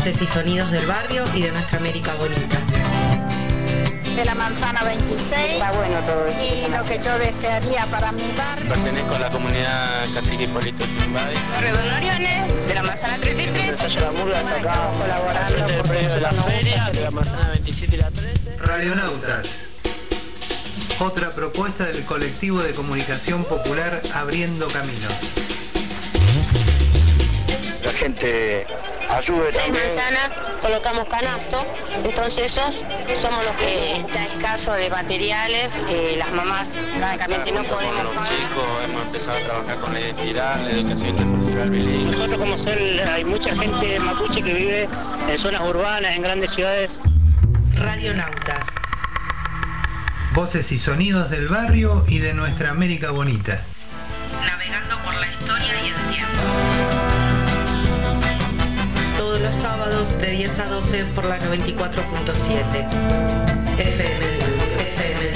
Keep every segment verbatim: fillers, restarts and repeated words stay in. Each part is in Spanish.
Voces y sonidos del barrio y de nuestra América bonita. De la manzana veintiséis. Está bueno todo esto. Y lo que yo desearía para mi barrio. Pertenezco a la comunidad Cacique Hipólito Chimbay. Barrio de Noriones, de la manzana treinta y tres. Entonces la murga acá colaborando del predio de la feria, de la manzana veintisiete y la trece. Radionautas. Otra propuesta del colectivo de comunicación popular Abriendo Caminos. La gente ayude también. En manzana colocamos canasto, entonces esos somos los que está escaso de materiales, eh, las mamás francamente no podemos con los pagar. chicos hemos empezado a trabajar con la identidad, la educación intercultural bilingüe. Nosotros como ser, hay mucha gente mapuche que vive en zonas urbanas, en grandes ciudades. Radionautas. Voces y sonidos del barrio y de nuestra América bonita. Navegando por la historia y el tiempo. Todos los sábados de diez a doce por la noventa y cuatro punto siete. F M F M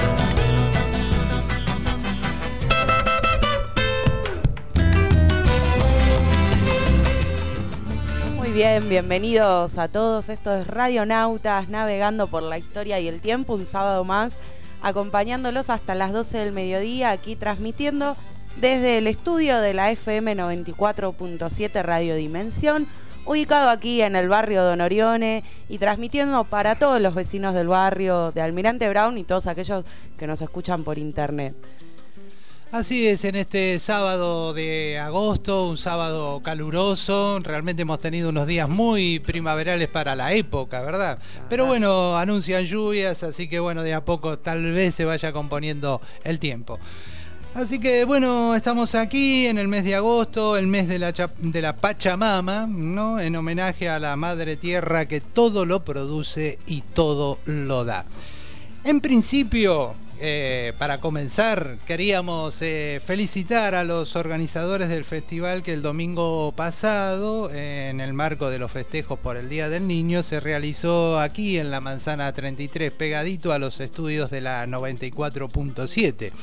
Muy bien, bienvenidos a todos. Esto es Radionautas, navegando por la historia y el tiempo. Un sábado más, acompañándolos hasta las doce del mediodía, aquí transmitiendo desde el estudio de la F M noventa y cuatro punto siete Radio Dimensión, ubicado aquí en el barrio de Noriones y transmitiendo para todos los vecinos del barrio de Almirante Brown y todos aquellos que nos escuchan por internet. Así es, en este sábado de agosto, un sábado caluroso, realmente hemos tenido unos días muy primaverales para la época, ¿verdad? Pero bueno, anuncian lluvias, así que bueno, de a poco tal vez se vaya componiendo el tiempo. Así que bueno, estamos aquí en el mes de agosto, el mes de la, de la Pachamama, ¿no? En homenaje a la Madre Tierra que todo lo produce y todo lo da. En principio, eh, para comenzar, queríamos eh, felicitar a los organizadores del festival que el domingo pasado, eh, en el marco de los festejos por el Día del Niño, se realizó aquí en la Manzana treinta y tres, pegadito a los estudios de la noventa y cuatro punto siete.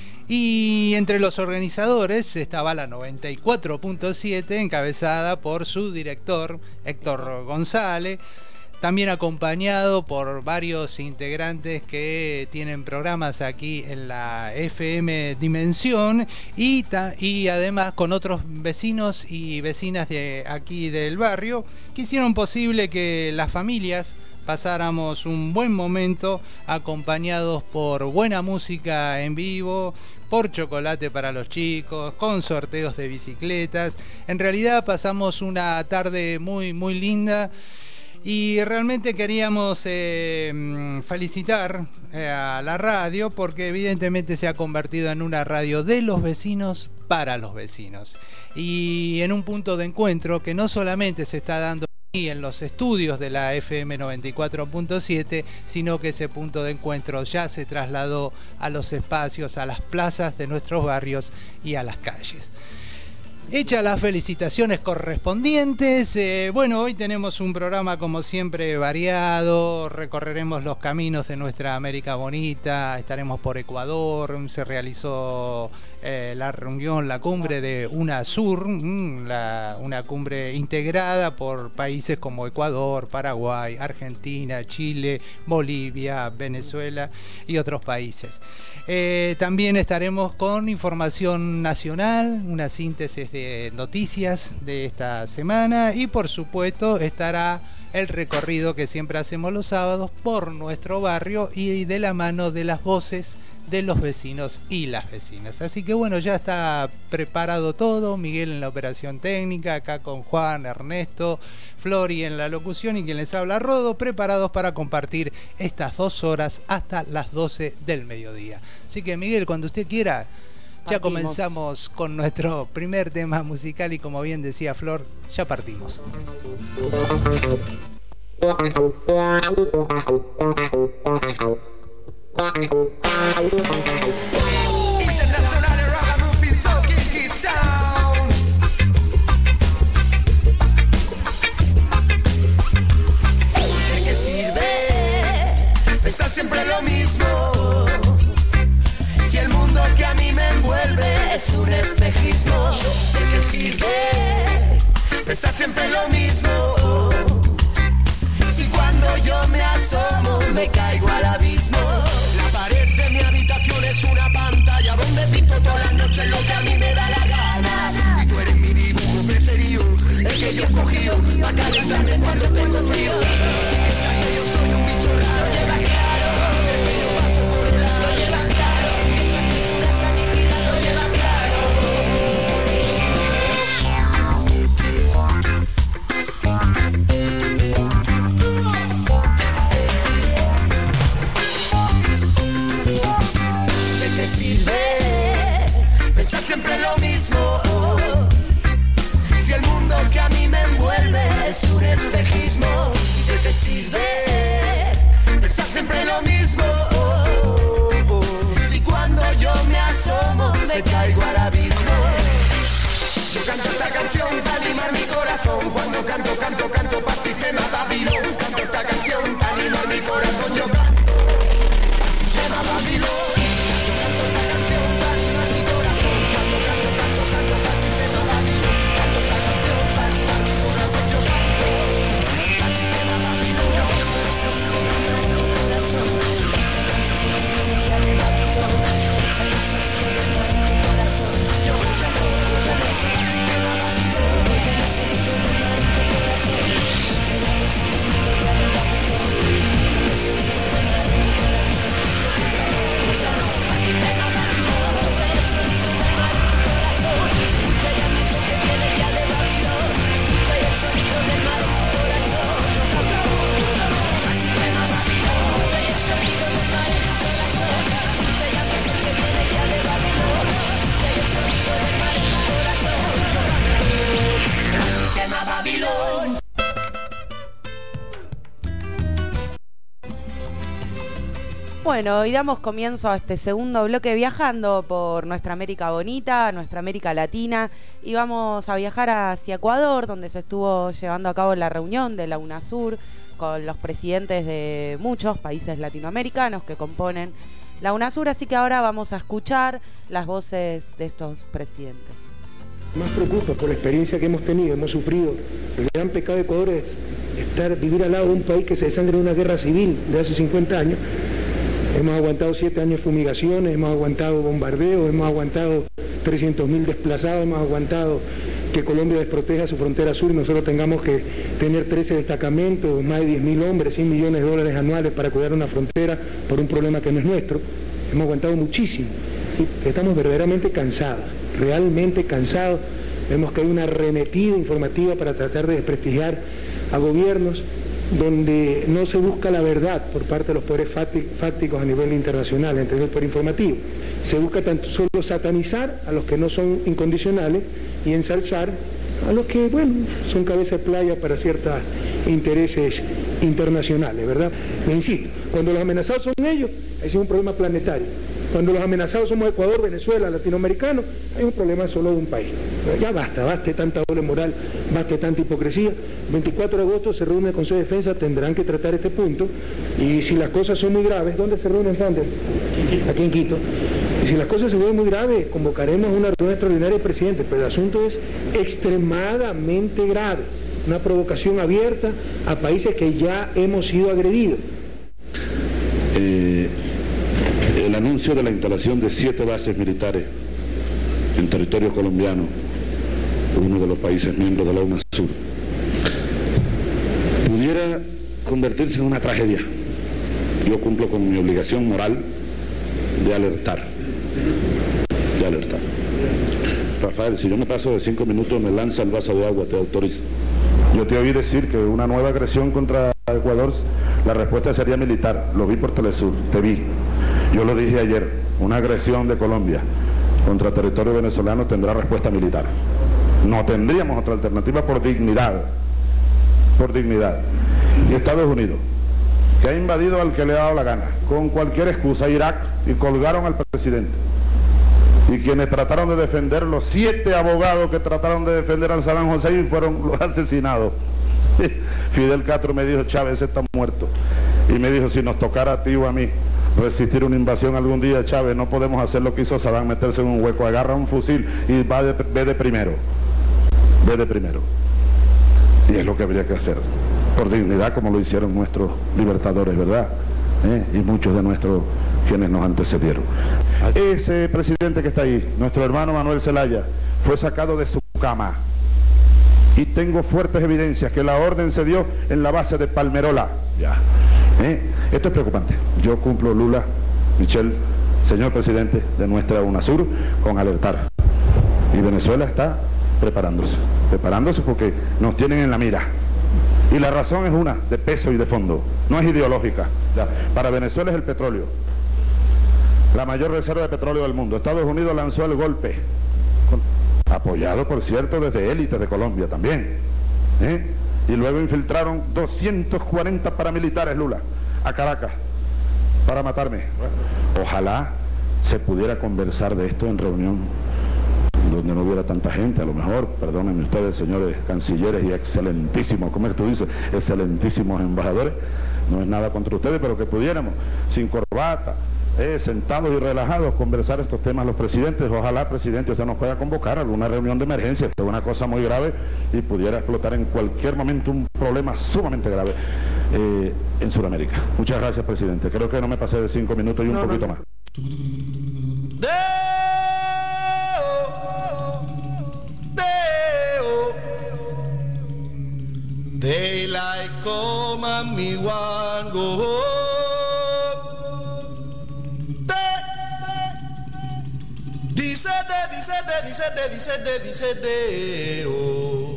Y entre los organizadores estaba la noventa y cuatro punto siete, encabezada por su director, Héctor González, también acompañado por varios integrantes que tienen programas aquí en la F M Dimensión y, ta, y además con otros vecinos y vecinas de aquí del barrio que hicieron posible que las familias pasáramos un buen momento acompañados por buena música en vivo, por chocolate para los chicos, con sorteos de bicicletas. En realidad pasamos una tarde muy muy linda y realmente queríamos eh, felicitar eh, a la radio porque evidentemente se ha convertido en una radio de los vecinos para los vecinos y en un punto de encuentro que no solamente se está dando y en los estudios de la F M noventa y cuatro punto siete, sino que ese punto de encuentro ya se trasladó a los espacios, a las plazas de nuestros barrios y a las calles. Hechas las felicitaciones correspondientes, eh, bueno, hoy tenemos un programa como siempre variado, recorreremos los caminos de nuestra América bonita, estaremos por Ecuador, se realizó eh, la reunión, la cumbre de UNASUR, la, una cumbre integrada por países como Ecuador, Paraguay, Argentina, Chile, Bolivia, Venezuela y otros países. Eh, también estaremos con información nacional, una síntesis de noticias de esta semana y por supuesto estará el recorrido que siempre hacemos los sábados por nuestro barrio y de la mano de las voces de los vecinos y las vecinas. Así que bueno, ya está preparado todo, Miguel en la operación técnica, acá con Juan, Ernesto, Flori en la locución y quien les habla, Rodo, preparados para compartir estas dos horas hasta las doce del mediodía. Así que Miguel, cuando usted quiera, ya partimos. Comenzamos con nuestro primer tema musical y como bien decía Flor, ya partimos. Internazionale ragamuffin so kinky sound. ¿De qué sirve pensar siempre lo mismo? Si el mundo que a mí me envuelve es un espejismo. ¿De qué sirve pensar siempre lo mismo? cuando yo me asomo me caigo al abismo. La pared de mi habitación es una pantalla donde pinto toda la noche lo que a mí me da la gana. Y tú eres mi dibujo preferido, el que yo he cogido para calentarme cuando tengo frío. Si piensas que yo soy un bicho raro, llevas claro, es que yo paso por un lado, lo llevas claro. Si piensas que tú vas a aniquilar, lo llevas claro. ¿Qué te sirve pensar siempre lo mismo? Si el mundo que a mí me envuelve es un espejismo. ¿Qué te sirve pensar siempre lo mismo? Si cuando yo me asomo me caigo al abismo. Yo canto esta canción para animar mi corazón. Cuando canto, canto, canto para el sistema Babilón. Canto esta canción para animar mi corazón. Yo canto sistema Babilón. Canto esta canción para animar mi corazón. Canto, canto, canto, canto para el sistema Babilón. Canto esta canción para animar mi corazón. Yo canto para el sistema Babilón. Yo corazón, corazón, corazón. Yo Babilón. Bueno, y damos comienzo a este segundo bloque viajando por nuestra América bonita, nuestra América latina, y vamos a viajar hacia Ecuador, donde se estuvo llevando a cabo la reunión de la UNASUR con los presidentes de muchos países latinoamericanos que componen la UNASUR, así que ahora vamos a escuchar las voces de estos presidentes. Más preocupa por la experiencia que hemos tenido, hemos sufrido. El gran pecado de Ecuador es estar, vivir al lado de un país que se desangra en una guerra civil de hace cincuenta años. Hemos aguantado siete años de fumigaciones, hemos aguantado bombardeos, hemos aguantado trescientos mil desplazados, hemos aguantado que Colombia desproteja su frontera sur y nosotros tengamos que tener trece destacamentos, más de diez mil hombres, cien millones de dólares anuales para cuidar una frontera por un problema que no es nuestro. Hemos aguantado muchísimo. ¿Sí? Estamos verdaderamente cansados, realmente cansados. Vemos que hay una arremetida informativa para tratar de desprestigiar a gobiernos donde no se busca la verdad por parte de los poderes fácticos a nivel internacional, entre el poder informativo. Se busca tanto solo satanizar a los que no son incondicionales y ensalzar a los que, bueno, son cabeza de playa para ciertos intereses internacionales, ¿verdad? Me insisto, cuando los amenazados son ellos, ese es un problema planetario. Cuando los amenazados somos Ecuador, Venezuela, latinoamericanos, hay un problema solo de un país. Ya basta, baste tanta doble moral, baste tanta hipocresía. veinticuatro de agosto se reúne el Consejo de Defensa, tendrán que tratar este punto. Y si las cosas son muy graves, ¿dónde se reúnen, Fander? Aquí en Quito. Y si las cosas se ven muy graves, convocaremos una reunión extraordinaria del presidente, pero el asunto es extremadamente grave. Una provocación abierta a países que ya hemos sido agredidos. Eh... El anuncio de la instalación de siete bases militares en territorio colombiano, uno de los países miembros de la UNASUR, pudiera convertirse en una tragedia. Yo cumplo con mi obligación moral de alertar, de alertar. Rafael, si yo me paso de cinco minutos me lanza el vaso de agua, te autorizo. Yo te oí decir que una nueva agresión contra Ecuador, la respuesta sería militar. Lo vi por Telesur, te vi. Yo lo dije ayer, una agresión de Colombia contra territorio venezolano tendrá respuesta militar. No tendríamos otra alternativa por dignidad, por dignidad. Y Estados Unidos, que ha invadido al que le ha dado la gana, con cualquier excusa, Irak, y colgaron al presidente. Y quienes trataron de defender, los siete abogados que trataron de defender al Saddam Hussein fueron los asesinados. Fidel Castro me dijo, Chávez está muerto. Y me dijo, si nos tocara a ti o a mí resistir una invasión algún día, Chávez, no podemos hacer lo que hizo Saddam, meterse en un hueco, agarra un fusil y va de, ve de primero, ve de primero. Y es lo que habría que hacer. por dignidad, como lo hicieron nuestros libertadores, ¿verdad? ¿Eh? Y muchos de nuestros quienes nos antecedieron. Ese presidente que está ahí, nuestro hermano Manuel Zelaya, fue sacado de su cama. Y tengo fuertes evidencias que la orden se dio en la base de Palmerola. Ya. ¿Eh? Esto es preocupante. Yo cumplo, Lula, Michel, señor presidente de nuestra UNASUR, con alertar. Y Venezuela está preparándose. Preparándose porque nos tienen en la mira. Y la razón es una, de peso y de fondo. No es ideológica. Ya. Para Venezuela es el petróleo. La mayor reserva de petróleo del mundo. Estados Unidos lanzó el golpe. Con, apoyado, por cierto, desde élites de Colombia también. ¿Eh? Y luego infiltraron doscientos cuarenta paramilitares, Lula, a Caracas, para matarme. Bueno, ojalá se pudiera conversar de esto en reunión donde no hubiera tanta gente, a lo mejor, perdónenme ustedes, señores cancilleres y excelentísimos, ¿cómo es que tú dices? Excelentísimos embajadores, no es nada contra ustedes, pero que pudiéramos, sin corbata, eh, sentados y relajados, conversar estos temas los presidentes. Ojalá, presidente, usted nos pueda convocar a alguna reunión de emergencia, esto es una cosa muy grave y pudiera explotar en cualquier momento un problema sumamente grave eh, en Sudamérica. Muchas gracias, presidente. Creo que no me pasé de cinco minutos y un no, poquito no. más. Daylight come and me want go home. Dice de, dice de, dice de, dice de, dice de, oh.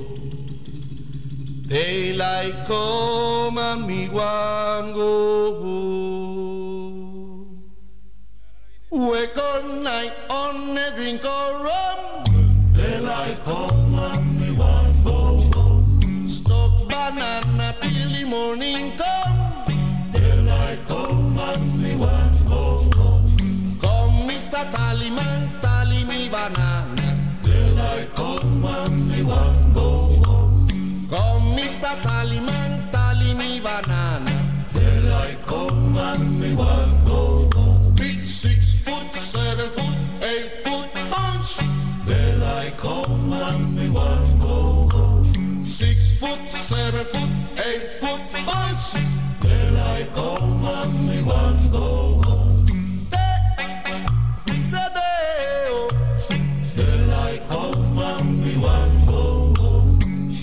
Daylight come and me want go home. Wake all night on a drink of rum. Daylight come and me want go home. Stock banana till the morning come. Daylight come and me want go home. Come Mister Tallyman, tally me banana. Daylight come and me want go home. Come Mister Tallyman, tally me banana. Daylight come and me want go home. Big six foot, seven foot, eight foot punch. Daylight come and me want go home. Six foot, seven foot, eight foot punch. Daylight come and me want go home. Dice de, oh. Daylight come and me want go home.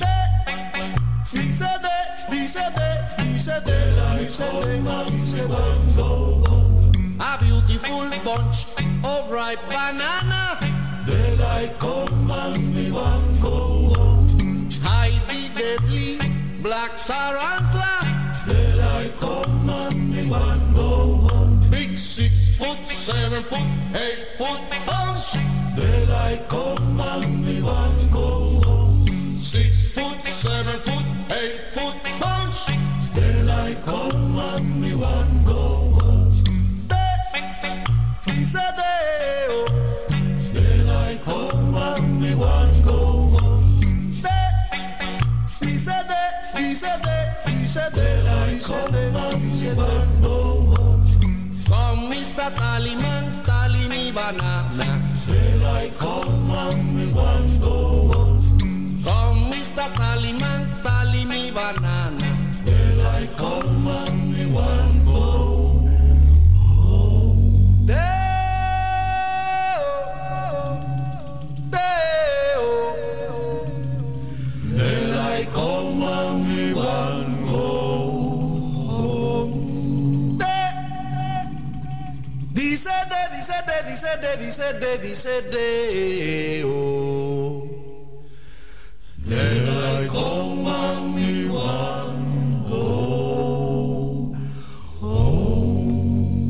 Dice de, dice de, dice de, dice de, dice de. A beautiful bunch of ripe banana. Daylight come and me want go home. Hide the deadly black tarantula. Daylight come and me want go home. Big six foot, seven foot, eight foot punch. Daylight come and me want go home. Six foot, seven foot, eight foot punch. Daylight come and me want go home. Dice de, oh. Daylight come and me want go home. Dice de, dice de, dice de, dice de, dice de. Come Mister Tallyman, tally me banana. Daylight come and me want go home. Come Mister Tallyman, tally me banana. Daylight come and me want go home. Day, day, oh. Daylight come and me want go home. Day. Dice de, dice de, dice de, dice de, dice de, oh. Daylight come and me want go home.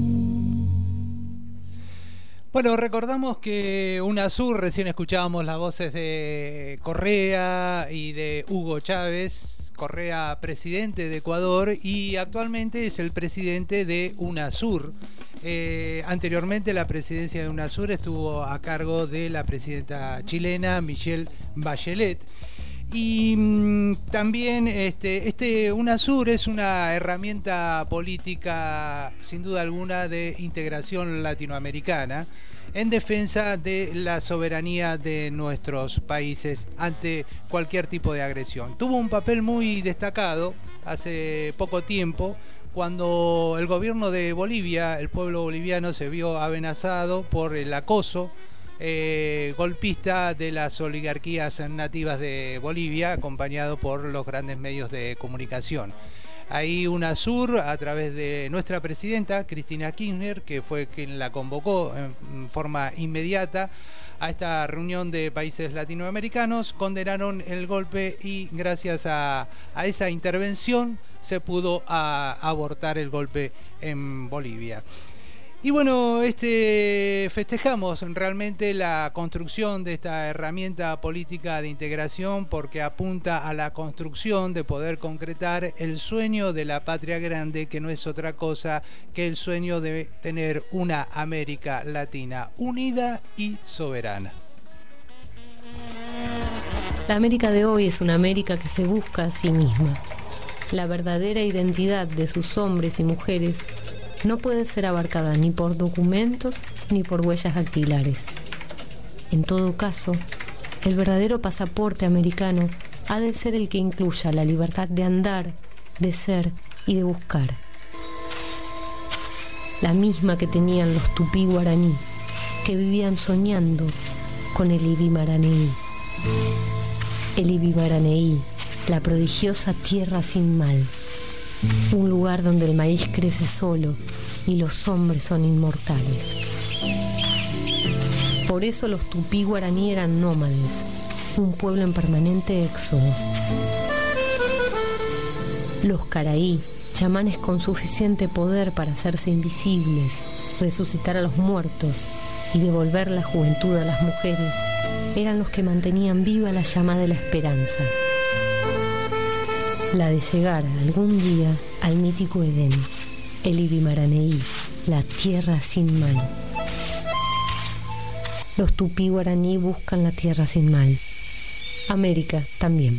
Bueno, recordamos que UNASUR, recién escuchábamos las voces de Correa y de Hugo Chávez. Correa, presidente de Ecuador, y actualmente es el presidente de UNASUR. Eh, anteriormente la presidencia de UNASUR estuvo a cargo de la presidenta chilena Michelle Bachelet. Y mmm, también este, este UNASUR es una herramienta política sin duda alguna de integración latinoamericana en defensa de la soberanía de nuestros países ante cualquier tipo de agresión. Tuvo un papel muy destacado hace poco tiempo cuando el gobierno de Bolivia, el pueblo boliviano, se vio amenazado por el acoso Eh, golpista de las oligarquías nativas de Bolivia, acompañado por los grandes medios de comunicación. Ahí UNASUR, a través de nuestra presidenta, Cristina Kirchner, que fue quien la convocó en forma inmediata a esta reunión de países latinoamericanos, condenaron el golpe y gracias a, a esa intervención se pudo a, abortar el golpe en Bolivia. Y bueno, este, festejamos realmente la construcción de esta herramienta política de integración porque apunta a la construcción de poder concretar el sueño de la patria grande, que no es otra cosa que el sueño de tener una América Latina unida y soberana. La América de hoy es una América que se busca a sí misma. La verdadera identidad de sus hombres y mujeres no puede ser abarcada ni por documentos ni por huellas dactilares. En todo caso, el verdadero pasaporte americano ha de ser el que incluya la libertad de andar, de ser y de buscar. La misma que tenían los tupí guaraní, que vivían soñando con el Ibimaraneí. El Ibimaraneí, la prodigiosa tierra sin mal. Un lugar donde el maíz crece solo y los hombres son inmortales. Por eso los tupí guaraní eran nómades, un pueblo en permanente éxodo. Los caraí, chamanes con suficiente poder para hacerse invisibles, resucitar a los muertos y devolver la juventud a las mujeres, eran los que mantenían viva la llama de la esperanza. La de llegar algún día al mítico Edén, el Ibimaraneí, la tierra sin mal. Los tupí guaraní buscan la tierra sin mal. América también.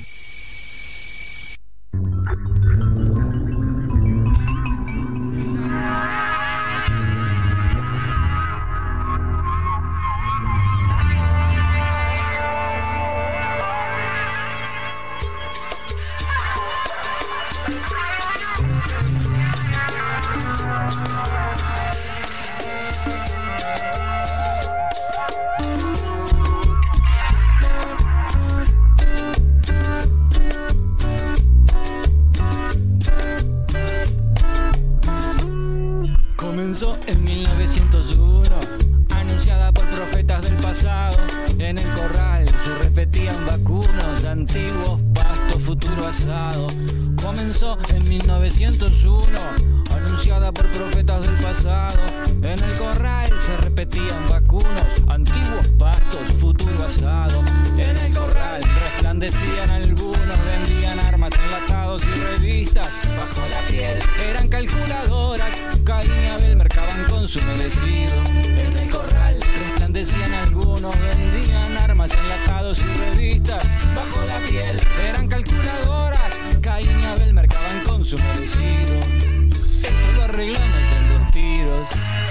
Comenzó en mil novecientos uno, anunciada por profetas del pasado. En el corral se repetían vacunos, antiguos pastos, futuro asado. Comenzó en mil novecientos uno, anunciada por profetas del pasado. En el corral se repetían vacunos, antiguos pastos, futuro asado. En el corral resplandecían algunos, vendían armas, enlatados y revistas. Bajo la piel eran calculadoras, Caín y Abel mercaban con su merecido. En el corral resplandecían algunos, vendían armas, enlatados y revistas. Bajo la piel eran calculadoras, Caín y Abel mercaban con su merecido. Esto lo arreglamos en dos tiros.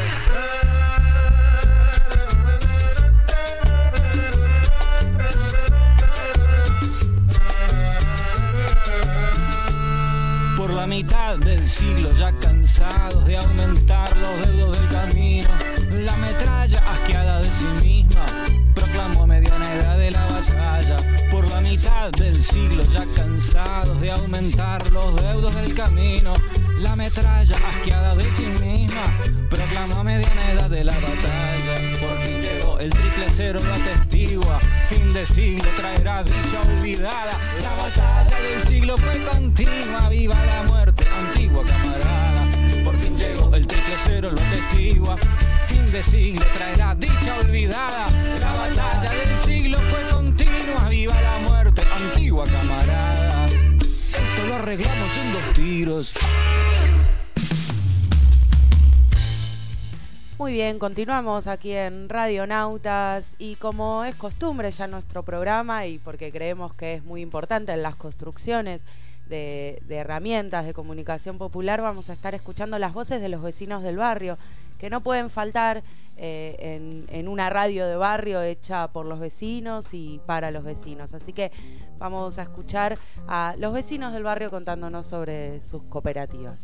Por la mitad del siglo ya cansados de aumentar los dedos del camino, la metralla asqueada de sí misma proclamó a mediana edad de la batalla. Por la mitad del siglo ya cansados de aumentar los deudos del camino, la metralla asqueada de sí misma proclamó a mediana edad de la batalla. Por fin llegó el triple cero, lo atestigua, fin de siglo traerá dicha olvidada. La batalla del siglo fue continua, viva la muerte, antigua camarada. Por fin llegó el triple cero, lo atestigua, fin de siglo traerá dicha olvidada. La batalla del siglo fue continua, viva la muerte, antigua camarada. Esto lo arreglamos en dos tiros. Muy bien, continuamos aquí en Radionautas y como es costumbre ya nuestro programa y porque creemos que es muy importante en las construcciones de, de herramientas de comunicación popular, vamos a estar escuchando las voces de los vecinos del barrio, que no pueden faltar eh, en, en una radio de barrio hecha por los vecinos y para los vecinos. Así que vamos a escuchar a los vecinos del barrio contándonos sobre sus cooperativas.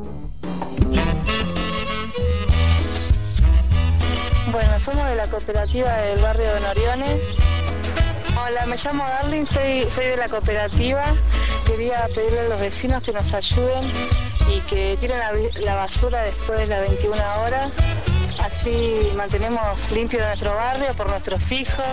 Bueno, somos de la cooperativa del barrio de Noriones. Hola, me llamo Darling, soy, soy de la cooperativa. Quería pedirle a los vecinos que nos ayuden y que tiren la, la basura después de las veintiuna horas. Así mantenemos limpio nuestro barrio por nuestros hijos.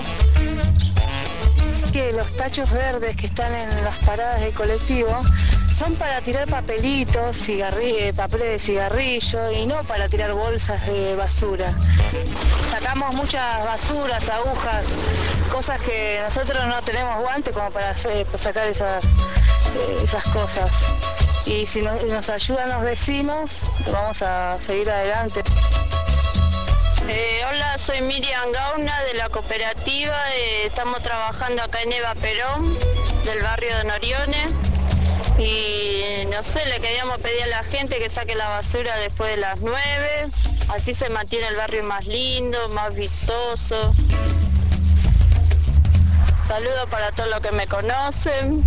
Que los tachos verdes que están en las paradas del colectivo son para tirar papelitos, cigarri- eh, papeles de cigarrillo y no para tirar bolsas de basura. Sacamos muchas basuras, agujas, cosas que nosotros no tenemos guantes como para, hacer, para sacar esas, eh, esas cosas. Y si nos, nos ayudan los vecinos, vamos a seguir adelante. Eh, hola, soy Miriam Gauna de la cooperativa, eh, estamos trabajando acá en Eva Perón, del barrio de Noriones, y no sé, le queríamos pedir a la gente que saque la basura después de las nueve, así se mantiene el barrio más lindo, más vistoso. Saludos para todos los que me conocen.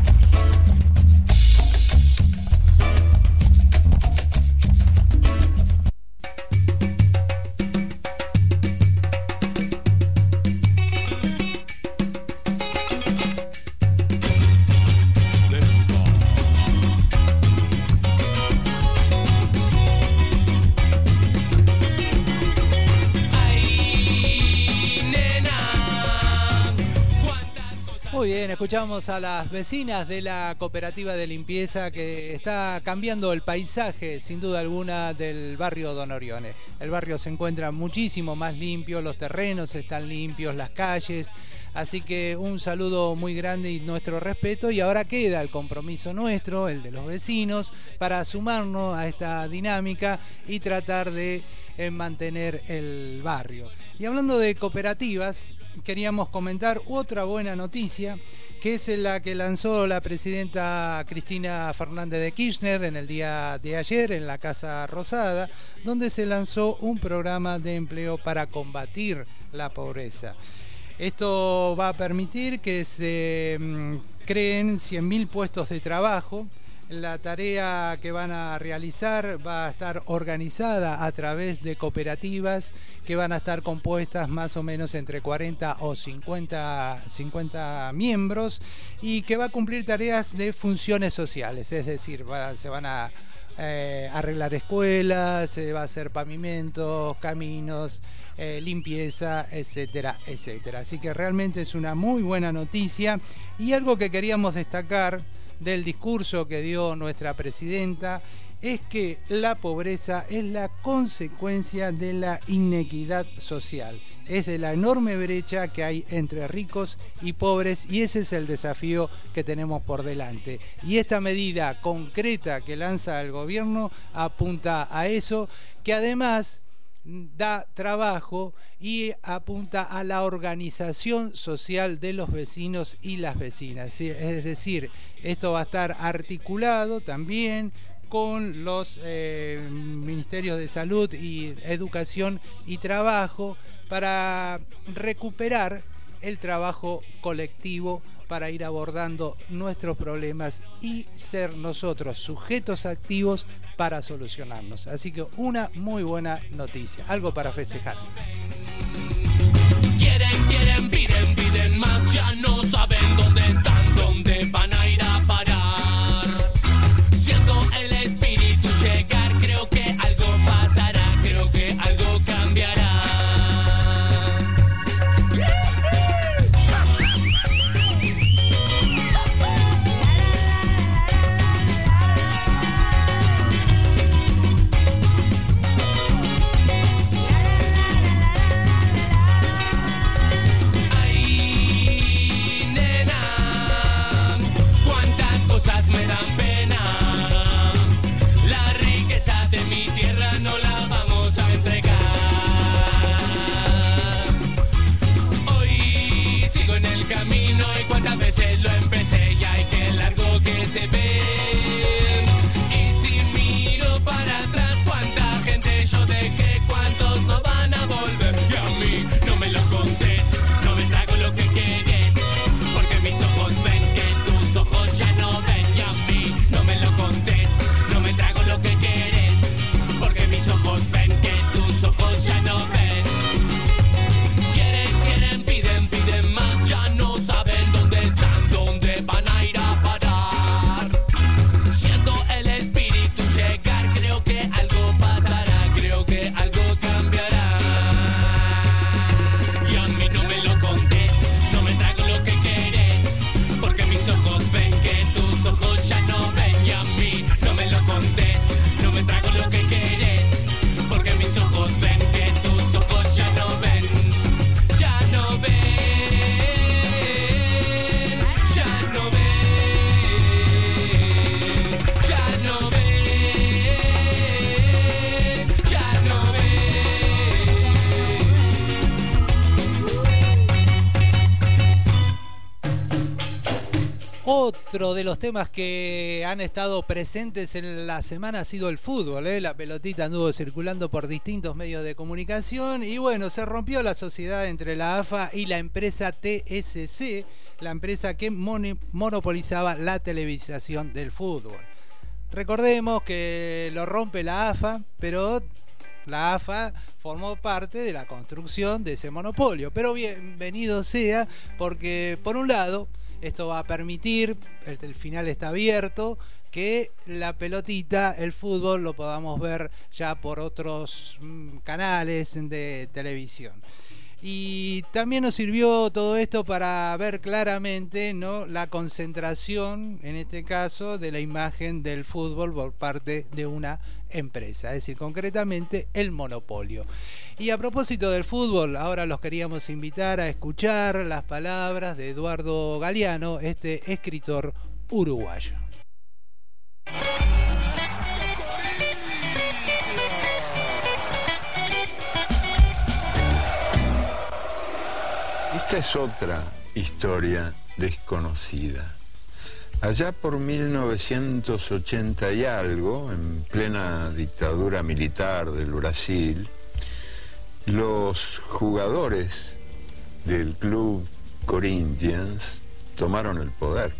Muy bien, escuchamos a las vecinas de la cooperativa de limpieza que está cambiando el paisaje, sin duda alguna, del barrio Don Orione. El barrio se encuentra muchísimo más limpio, los terrenos están limpios, las calles, así que un saludo muy grande y nuestro respeto. Y ahora queda el compromiso nuestro, el de los vecinos, para sumarnos a esta dinámica y tratar de eh, mantener el barrio. Y hablando de cooperativas, queríamos comentar otra buena noticia, que es la que lanzó la presidenta Cristina Fernández de Kirchner en el día de ayer en la Casa Rosada, donde se lanzó un programa de empleo para combatir la pobreza. Esto va a permitir que se mmm, creen cien mil puestos de trabajo. La tarea que van a realizar va a estar organizada a través de cooperativas que van a estar compuestas más o menos entre cuarenta o cincuenta, cincuenta miembros y que va a cumplir tareas de funciones sociales, es decir, va, se van a eh, arreglar escuelas, se va a hacer pavimentos, caminos, eh, limpieza, etcétera, etcétera. Así que realmente es una muy buena noticia y algo que queríamos destacar del discurso que dio nuestra presidenta es que la pobreza es la consecuencia de la inequidad social, es de la enorme brecha que hay entre ricos y pobres y ese es el desafío que tenemos por delante. Y esta medida concreta que lanza el gobierno apunta a eso, que además da trabajo y apunta a la organización social de los vecinos y las vecinas. Es decir, esto va a estar articulado también con los eh, ministerios de salud y educación y trabajo para recuperar el trabajo colectivo, para ir abordando nuestros problemas y ser nosotros sujetos activos para solucionarnos. Así que una muy buena noticia, algo para festejar. Quieren, quieren, piden, piden más, ya no saben dónde están, dónde van a ir a parar. Siento el espíritu llegar, creo que algo pasará, creo que algo cambiará. Otro de los temas que han estado presentes en la semana ha sido el fútbol, ¿eh? La pelotita anduvo circulando por distintos medios de comunicación y bueno, se rompió la sociedad entre la A F A y la empresa T S C, la empresa que mon- monopolizaba la televisación del fútbol. Recordemos que lo rompe la A F A, pero la A F A formó parte de la construcción de ese monopolio. Pero bienvenido sea, porque por un lado esto va a permitir, el, el final está abierto, que la pelotita, el fútbol, lo podamos ver ya por otros mm, canales de televisión. Y también nos sirvió todo esto para ver claramente, ¿no?, la concentración, en este caso, de la imagen del fútbol por parte de una empresa, es decir, concretamente el monopolio. Y a propósito del fútbol, ahora los queríamos invitar a escuchar las palabras de Eduardo Galeano, este escritor uruguayo. Esta es otra historia desconocida. Allá por mil novecientos ochenta y algo, en plena dictadura militar del Brasil, los jugadores del club Corinthians tomaron el poder.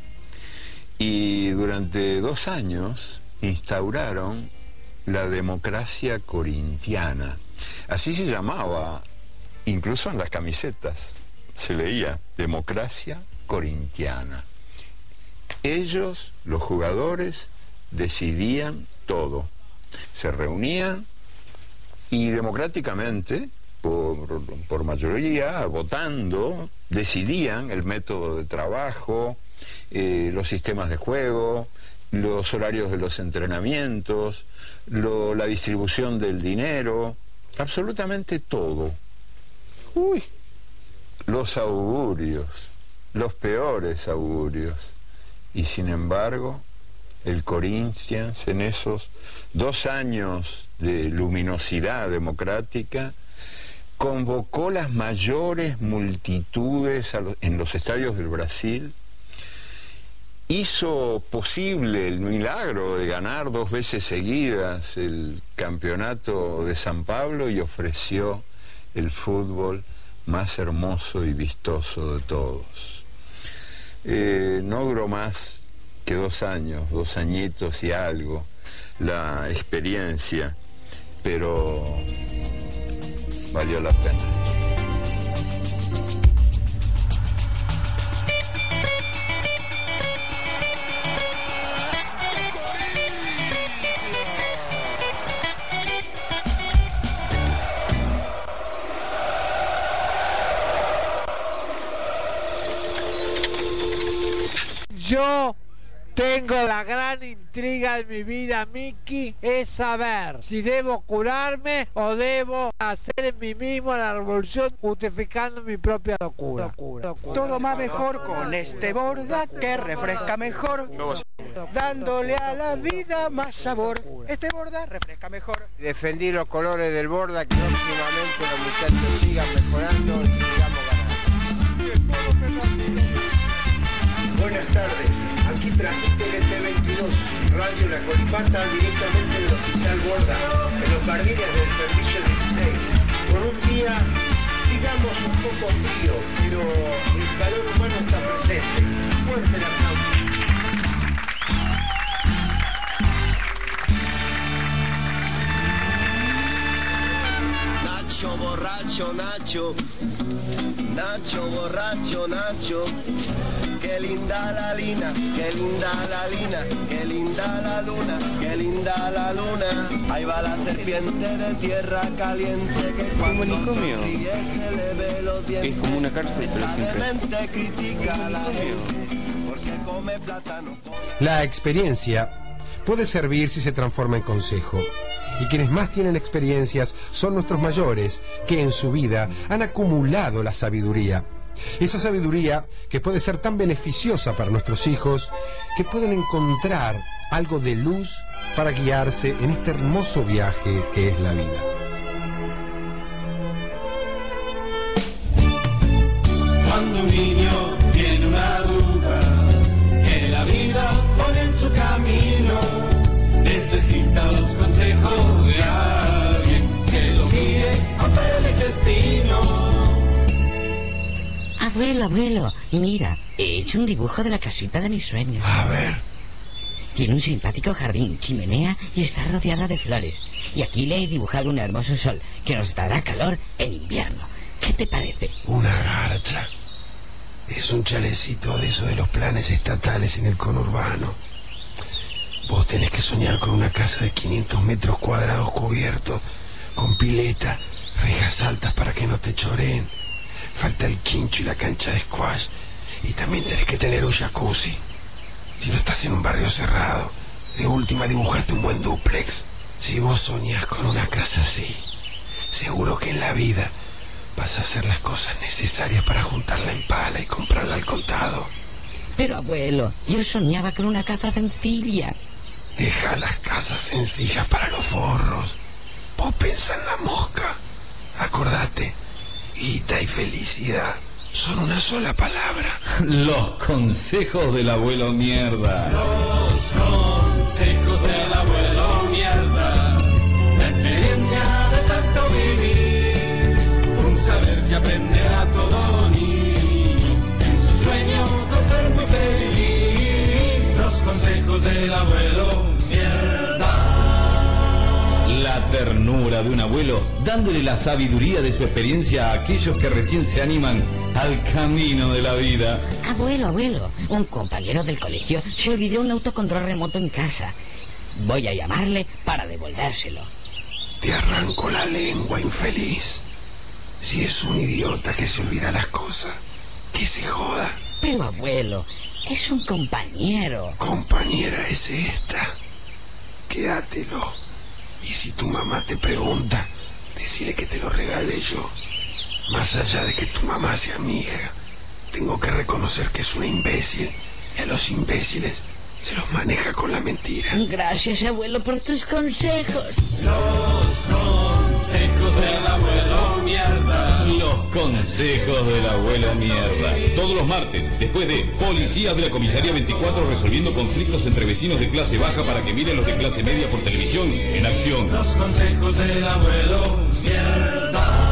Y durante dos años instauraron la democracia corintiana. Así se llamaba. Incluso en las camisetas se leía democracia corintiana. Ellos, los jugadores, decidían todo. Se reunían y democráticamente, por, por mayoría, votando, decidían el método de trabajo, eh, los sistemas de juego, los horarios de los entrenamientos, lo, la distribución del dinero, absolutamente todo. Uy, los augurios, los peores augurios. Y sin embargo, el Corinthians, en esos dos años de luminosidad democrática, convocó las mayores multitudes a los, en los estadios del Brasil, hizo posible el milagro de ganar dos veces seguidas el campeonato de San Pablo y ofreció el fútbol más hermoso y vistoso de todos. Eh, no duró más que dos años, dos añitos y algo, la experiencia, pero valió la pena. Yo tengo la gran intriga de mi vida, Miki, es saber si debo curarme o debo hacer en mí mismo la revolución justificando mi propia locura. locura, locura. Todo más mejor con este Borda que refresca mejor, dándole a la vida más sabor. Este Borda refresca mejor. Defendí los colores del Borda, que próximamente los muchachos sigan mejorando y sigamos ganando. Buenas tardes, aquí transmite L T veintidós, Radio La Colipata, directamente del Hospital Borda, en los jardines del Servicio dieciséis, con un día, digamos, un poco frío, pero el calor humano está presente. Fuerte el aplauso. Nacho, borracho, Nacho, Nacho, borracho, Nacho. Qué linda la lina, qué linda la lina, qué linda la luna, qué linda la luna. Ahí va la serpiente de tierra caliente que cuando sonríe se le ve los dientes. Es como una cárcel, pero siempre. Critica a la gente porque come plátano. La experiencia puede servir si se transforma en consejo. Y quienes más tienen experiencias son nuestros mayores, que en su vida han acumulado la sabiduría. Esa sabiduría que puede ser tan beneficiosa para nuestros hijos, que pueden encontrar algo de luz para guiarse en este hermoso viaje que es la vida. Cuando un niño tiene una duda, Abuelo, abuelo, mira, he hecho un dibujo de la casita de mis sueños. A ver. Tiene un simpático jardín, chimenea y está rodeada de flores. Y aquí le he dibujado un hermoso sol que nos dará calor en invierno. ¿Qué te parece? Una garcha. Es un chalecito de eso de los planes estatales en el conurbano. Vos tenés que soñar con una casa de quinientos metros cuadrados cubiertos, con pileta, rejas altas para que no te choreen. Falta el quincho y la cancha de squash. Y también tenés que tener un jacuzzi. Si no estás en un barrio cerrado, de última dibujate un buen dúplex. Si vos soñás con una casa así, seguro que en la vida vas a hacer las cosas necesarias para juntarla en pala y comprarla al contado. Pero abuelo, yo soñaba con una casa sencilla. Deja las casas sencillas para los forros. Vos pensá en la mosca. Acordate, guita y felicidad son una sola palabra. Los consejos del abuelo mierda. Los consejos del abuelo mierda. La experiencia de tanto vivir. Un saber que aprenderá todo niño en su sueño de ser muy feliz. Los consejos del abuelo mierda. La ternura de un abuelo dándole la sabiduría de su experiencia a aquellos que recién se animan al camino de la vida. Abuelo, abuelo, un compañero del colegio se olvidó un autocontrol remoto en casa. Voy a llamarle para devolvérselo. Te arranco la lengua, infeliz. Si es un idiota que se olvida las cosas, que se joda. Pero abuelo, es un compañero. Compañera es esta. Quédatelo. Y si tu mamá te pregunta, decile que te lo regalé yo. Más allá de que tu mamá sea mi hija, tengo que reconocer que es una imbécil. Y a los imbéciles se los maneja con la mentira. Gracias, abuelo, por tus consejos. Los consejos del abuelo mierda. Los consejos del abuelo mierda. Todos los martes, después de Policías de la Comisaría veinticuatro resolviendo conflictos entre vecinos de clase baja para que miren los de clase media por televisión en acción. Los consejos del abuelo mierda.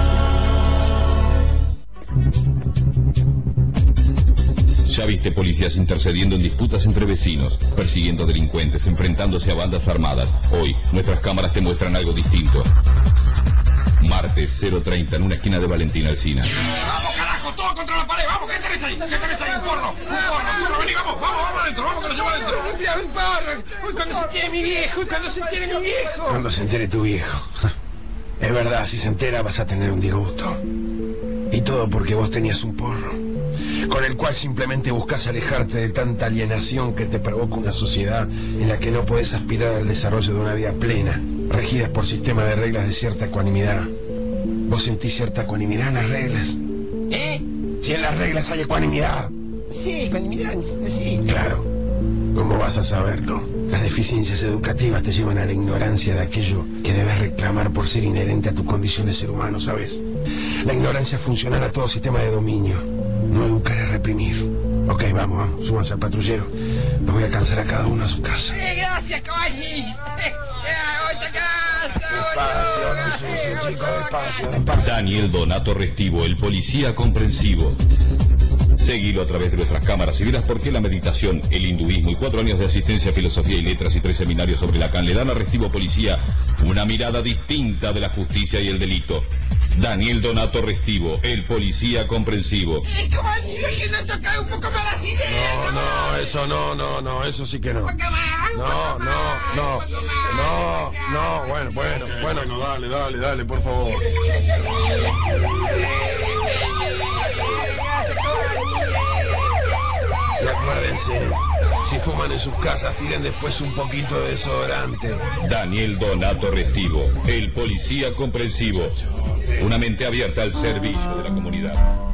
Ya viste policías intercediendo en disputas entre vecinos, persiguiendo delincuentes, enfrentándose a bandas armadas. Hoy, nuestras cámaras te muestran algo distinto. Martes cero treinta en una esquina de Valentín Alsina. ¡Vamos, carajo! ¡Todo contra la pared! ¡Vamos, que tenés ahí! ¿Qué tenés ahí? ¡Un porro! ¡Un porro! ¡Un porro! ¡Vení, vamos! ¡Vamos, vamos adentro! ¡Vamos, que nos lleva adentro! ¡Un porro! ¡Uy, cuando se entere mi viejo! ¡Uy, cuando se entere mi viejo! Cuando se entere tu viejo. Es verdad, si se entera vas a tener un disgusto. Y todo porque vos tenías un porro, con el cual simplemente buscas alejarte de tanta alienación que te provoca una sociedad en la que no podés aspirar al desarrollo de una vida plena, regida por sistemas de reglas de cierta ecuanimidad. ¿Vos sentís cierta ecuanimidad en las reglas? ¿Eh? Si en las reglas hay ecuanimidad. Sí, ecuanimidad, sí. Claro. ¿Cómo vas a saberlo? Las deficiencias educativas te llevan a la ignorancia de aquello que debes reclamar por ser inherente a tu condición de ser humano, ¿sabes? La ignorancia funcional a todo sistema de dominio. No educar es reprimir. Ok, vamos, vamos, súbanse al patrullero. Los voy a alcanzar a cada uno a su casa. Eh, gracias, caballi. Eh, eh, otra casa. Despacio, no sucio, chicos, despacio, despacio. Daniel Donato Restivo, el policía comprensivo. Seguilo a través de nuestras cámaras y verás por qué la meditación, el hinduismo y cuatro años de asistencia a filosofía y letras y tres seminarios sobre Lacan le dan a Restivo Policía una mirada distinta de la justicia y el delito. Daniel Donato Restivo, el policía comprensivo. Eh, caballi, déjenme tocar un poco más las ideas. No, no, eso no, no, no, eso sí que no. No, no, no, no, no, bueno, bueno, bueno, no, dale, dale, dale, por favor. Y acuérdense, si fuman en sus casas, tiren después un poquito de desodorante. Daniel Donato Restivo, el policía comprensivo. Una mente abierta al servicio de la comunidad.